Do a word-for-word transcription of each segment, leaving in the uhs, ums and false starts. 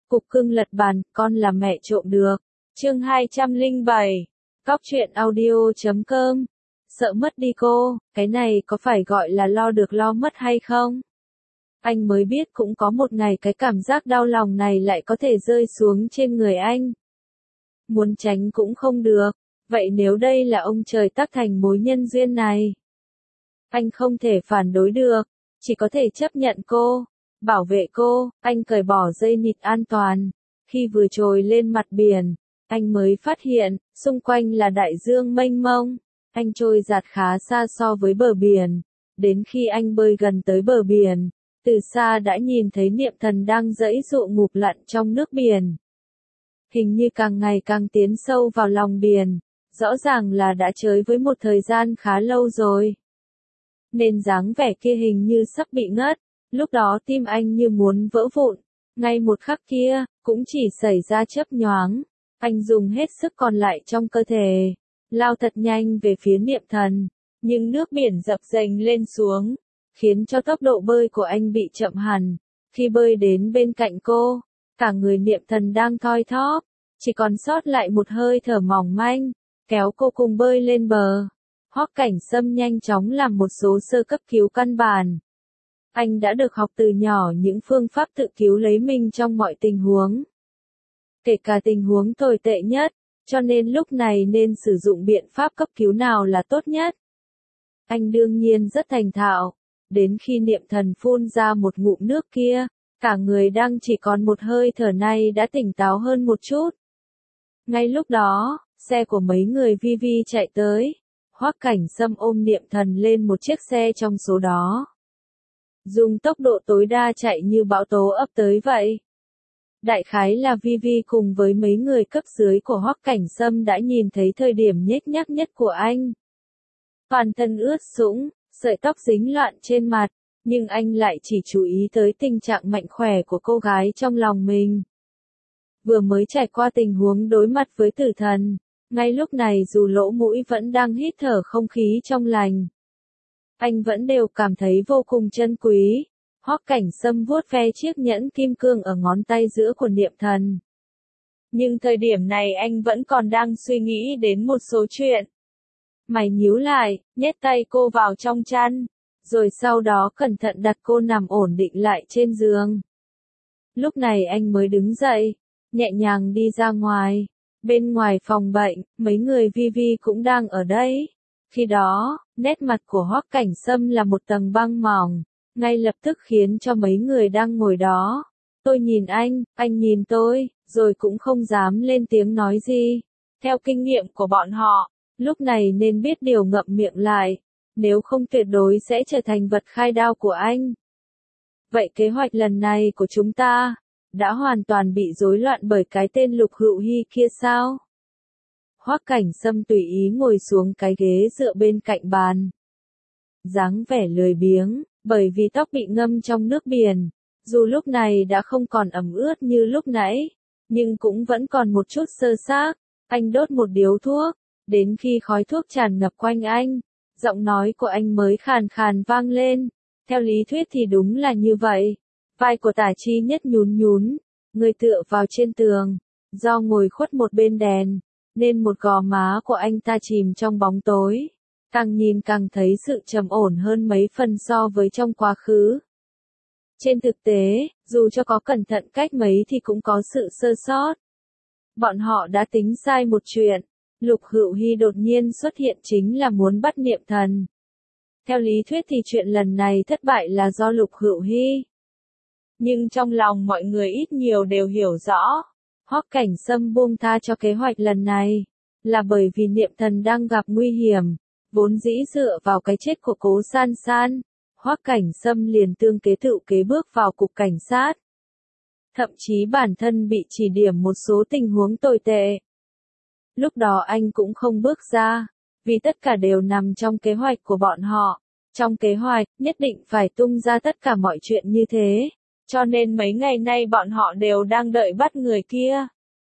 Cục cưng lật bàn, con là mẹ trộm được. Chương hai trăm lẻ bảy. Cóc truyện audio chấm com. Sợ mất đi cô, cái này có phải gọi là lo được lo mất hay không? Anh mới biết cũng có một ngày cái cảm giác đau lòng này lại có thể rơi xuống trên người anh. Muốn tránh cũng không được. Vậy nếu đây là ông trời tác thành mối nhân duyên này? Anh không thể phản đối được, chỉ có thể chấp nhận cô, bảo vệ cô. Anh cởi bỏ dây nịt an toàn. Khi vừa trồi lên mặt biển, anh mới phát hiện, xung quanh là đại dương mênh mông. Anh trôi dạt khá xa so với bờ biển. Đến khi anh bơi gần tới bờ biển, từ xa đã nhìn thấy Niệm Thần đang giãy giụa ngụp lặn trong nước biển. Hình như càng ngày càng tiến sâu vào lòng biển, rõ ràng là đã chơi với một thời gian khá lâu rồi. Nên dáng vẻ kia hình như sắp bị ngất, lúc đó tim anh như muốn vỡ vụn. Ngay một khắc kia, cũng chỉ xảy ra chớp nhoáng, anh dùng hết sức còn lại trong cơ thể, lao thật nhanh về phía Niệm Thần, nhưng nước biển dập dềnh lên xuống, khiến cho tốc độ bơi của anh bị chậm hẳn. Khi bơi đến bên cạnh cô, cả người Niệm Thần đang thoi thóp, chỉ còn sót lại một hơi thở mỏng manh, kéo cô cùng bơi lên bờ. Hoắc Cảnh Sâm nhanh chóng làm một số sơ cấp cứu căn bản. Anh đã được học từ nhỏ những phương pháp tự cứu lấy mình trong mọi tình huống, kể cả tình huống tồi tệ nhất, cho nên lúc này nên sử dụng biện pháp cấp cứu nào là tốt nhất. Anh đương nhiên rất thành thạo, đến khi Niệm Thần phun ra một ngụm nước kia, cả người đang chỉ còn một hơi thở này đã tỉnh táo hơn một chút. Ngay lúc đó, xe của mấy người vi vi chạy tới, Hoắc Cảnh Sâm ôm Niệm Thần lên một chiếc xe trong số đó, dùng tốc độ tối đa chạy như bão tố ập tới vậy. Đại khái là Vi Vi cùng với mấy người cấp dưới của Hoắc Cảnh Sâm đã nhìn thấy thời điểm nhếch nhác nhất của anh. Toàn thân ướt sũng, sợi tóc dính loạn trên mặt, nhưng anh lại chỉ chú ý tới tình trạng mạnh khỏe của cô gái trong lòng mình. Vừa mới trải qua tình huống đối mặt với tử thần, ngay lúc này dù lỗ mũi vẫn đang hít thở không khí trong lành, anh vẫn đều cảm thấy vô cùng trân quý. Hoắc Cảnh Sâm vuốt ve chiếc nhẫn kim cương ở ngón tay giữa của Niệm Thần. Nhưng thời điểm này anh vẫn còn đang suy nghĩ đến một số chuyện. Mày nhíu lại, nhét tay cô vào trong chăn, rồi sau đó cẩn thận đặt cô nằm ổn định lại trên giường. Lúc này anh mới đứng dậy, nhẹ nhàng đi ra ngoài. Bên ngoài phòng bệnh, mấy người vi vi cũng đang ở đây. Khi đó, nét mặt của Hoắc Cảnh Sâm là một tầng băng mỏng, ngay lập tức khiến cho mấy người đang ngồi đó. Tôi nhìn anh, anh nhìn tôi, rồi cũng không dám lên tiếng nói gì. Theo kinh nghiệm của bọn họ, lúc này nên biết điều ngậm miệng lại, nếu không tuyệt đối sẽ trở thành vật khai đao của anh. Vậy kế hoạch lần này của chúng ta đã hoàn toàn bị rối loạn bởi cái tên Lục Hữu Hi kia sao? Hoắc Cảnh Sâm tùy ý ngồi xuống cái ghế dựa bên cạnh bàn, dáng vẻ lười biếng, bởi vì tóc bị ngâm trong nước biển, dù lúc này đã không còn ẩm ướt như lúc nãy, nhưng cũng vẫn còn một chút sơ xác. Anh đốt một điếu thuốc, đến khi khói thuốc tràn ngập quanh anh, giọng nói của anh mới khàn khàn vang lên. Theo lý thuyết thì đúng là như vậy. Vai của Tả Chi Nhất nhún nhún, người tựa vào trên tường, do ngồi khuất một bên đèn, nên một gò má của anh ta chìm trong bóng tối. Càng nhìn càng thấy sự trầm ổn hơn mấy phần so với trong quá khứ. Trên thực tế, dù cho có cẩn thận cách mấy thì cũng có sự sơ sót. Bọn họ đã tính sai một chuyện. Lục Hữu Hi đột nhiên xuất hiện chính là muốn bắt Niệm Thần. Theo lý thuyết thì chuyện lần này thất bại là do Lục Hữu Hi. Nhưng trong lòng mọi người ít nhiều đều hiểu rõ, Hoắc Cảnh Sâm buông tha cho kế hoạch lần này, là bởi vì Niệm Thần đang gặp nguy hiểm. Vốn dĩ dựa vào cái chết của Cố San San, Hoắc Cảnh Sâm liền tương kế tự kế bước vào cục cảnh sát. Thậm chí bản thân bị chỉ điểm một số tình huống tồi tệ. Lúc đó anh cũng không bước ra, vì tất cả đều nằm trong kế hoạch của bọn họ. Trong kế hoạch, nhất định phải tung ra tất cả mọi chuyện như thế, cho nên mấy ngày nay bọn họ đều đang đợi bắt người kia.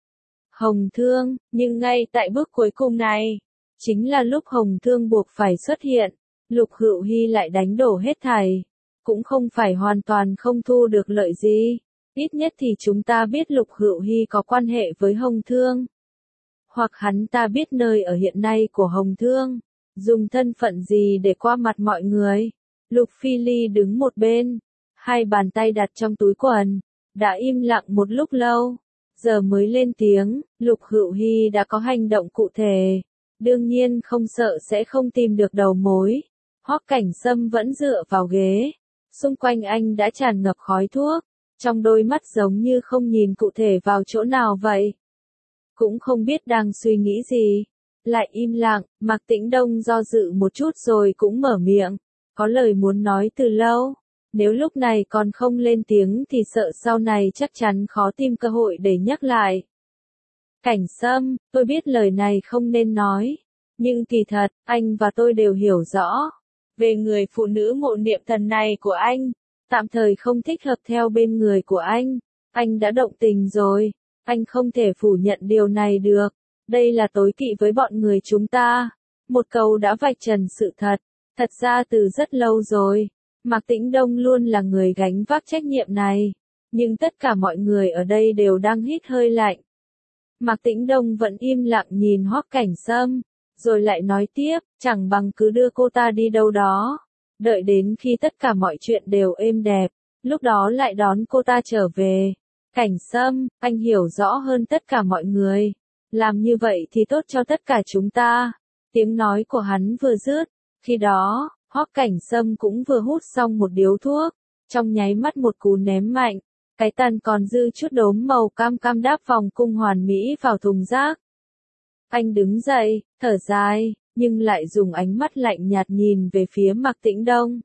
Hồng Thương, nhưng ngay tại bước cuối cùng này, chính là lúc Hồng Thương buộc phải xuất hiện, Lục Hữu Hi lại đánh đổ hết thảy, cũng không phải hoàn toàn không thu được lợi gì. Ít nhất thì chúng ta biết Lục Hữu Hi có quan hệ với Hồng Thương. Hoặc hắn ta biết nơi ở hiện nay của Hồng Thương, dùng thân phận gì để qua mặt mọi người. Lục Phi Ly đứng một bên, hai bàn tay đặt trong túi quần, đã im lặng một lúc lâu, giờ mới lên tiếng. Lục Hữu Hi đã có hành động cụ thể, đương nhiên không sợ sẽ không tìm được đầu mối. Hoắc Cảnh Sâm vẫn dựa vào ghế, xung quanh anh đã tràn ngập khói thuốc, trong đôi mắt giống như không nhìn cụ thể vào chỗ nào vậy. Cũng không biết đang suy nghĩ gì, lại im lặng. Mạc Tĩnh Đông do dự một chút rồi cũng mở miệng, có lời muốn nói từ lâu, nếu lúc này còn không lên tiếng thì sợ sau này chắc chắn khó tìm cơ hội để nhắc lại. Cảnh Sâm, tôi biết lời này không nên nói, nhưng kỳ thật, anh và tôi đều hiểu rõ về người phụ nữ Mộ Niệm Thần này của anh, tạm thời không thích hợp theo bên người của anh. Anh đã động tình rồi, anh không thể phủ nhận điều này được. Đây là tối kỵ với bọn người chúng ta. Một câu đã vạch trần sự thật. Thật ra từ rất lâu rồi, Mạc Tĩnh Đông luôn là người gánh vác trách nhiệm này. Nhưng tất cả mọi người ở đây đều đang hít hơi lạnh. Mạc Tĩnh Đông vẫn im lặng nhìn Hoắc Cảnh Sâm, rồi lại nói tiếp, chẳng bằng cứ đưa cô ta đi đâu đó. Đợi đến khi tất cả mọi chuyện đều êm đẹp, lúc đó lại đón cô ta trở về. Cảnh Sâm, anh hiểu rõ hơn tất cả mọi người. Làm như vậy thì tốt cho tất cả chúng ta. Tiếng nói của hắn vừa dứt, khi đó, Hoắc Cảnh Sâm cũng vừa hút xong một điếu thuốc, trong nháy mắt một cú ném mạnh, cái tàn còn dư chút đốm màu cam cam đáp vòng cung hoàn mỹ vào thùng rác. Anh đứng dậy, thở dài, nhưng lại dùng ánh mắt lạnh nhạt nhìn về phía Mạc Tĩnh Đông.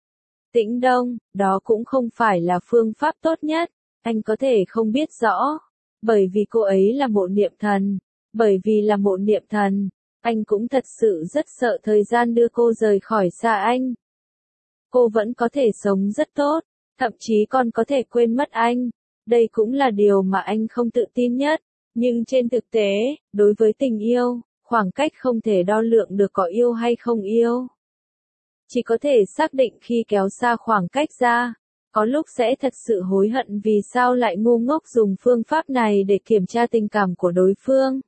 Tĩnh Đông, đó cũng không phải là phương pháp tốt nhất, anh có thể không biết rõ, bởi vì cô ấy là Mộ Niệm Thần, bởi vì là Mộ Niệm Thần, anh cũng thật sự rất sợ thời gian đưa cô rời khỏi xa anh. Cô vẫn có thể sống rất tốt, thậm chí còn có thể quên mất anh, đây cũng là điều mà anh không tự tin nhất, nhưng trên thực tế, đối với tình yêu, khoảng cách không thể đo lượng được có yêu hay không yêu. Chỉ có thể xác định khi kéo xa khoảng cách ra, có lúc sẽ thật sự hối hận vì sao lại ngu ngốc dùng phương pháp này để kiểm tra tình cảm của đối phương.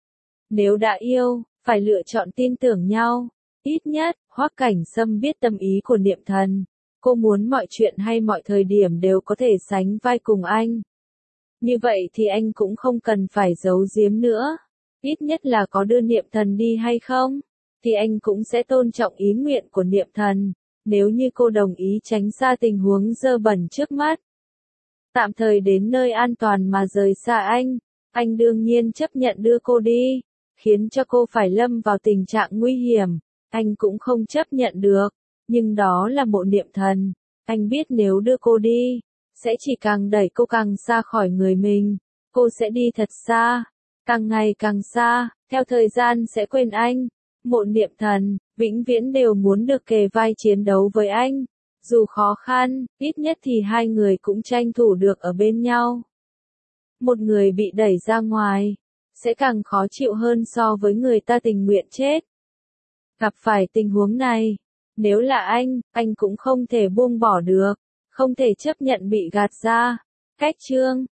Nếu đã yêu, phải lựa chọn tin tưởng nhau. Ít nhất, Hoắc Cảnh Sâm biết tâm ý của Niệm Thần. Cô muốn mọi chuyện hay mọi thời điểm đều có thể sánh vai cùng anh. Như vậy thì anh cũng không cần phải giấu giếm nữa. Ít nhất là có đưa Niệm Thần đi hay không, thì anh cũng sẽ tôn trọng ý nguyện của Niệm Thần. Nếu như cô đồng ý tránh xa tình huống dơ bẩn trước mắt, tạm thời đến nơi an toàn mà rời xa anh, anh đương nhiên chấp nhận đưa cô đi, khiến cho cô phải lâm vào tình trạng nguy hiểm, anh cũng không chấp nhận được, nhưng đó là Mộ Niệm Thần, anh biết nếu đưa cô đi, sẽ chỉ càng đẩy cô càng xa khỏi người mình, cô sẽ đi thật xa, càng ngày càng xa, theo thời gian sẽ quên anh. Mộ Niệm Thần, vĩnh viễn đều muốn được kề vai chiến đấu với anh. Dù khó khăn, ít nhất thì hai người cũng tranh thủ được ở bên nhau. Một người bị đẩy ra ngoài, sẽ càng khó chịu hơn so với người ta tình nguyện chết. Gặp phải tình huống này, nếu là anh, anh cũng không thể buông bỏ được, không thể chấp nhận bị gạt ra. Cách chương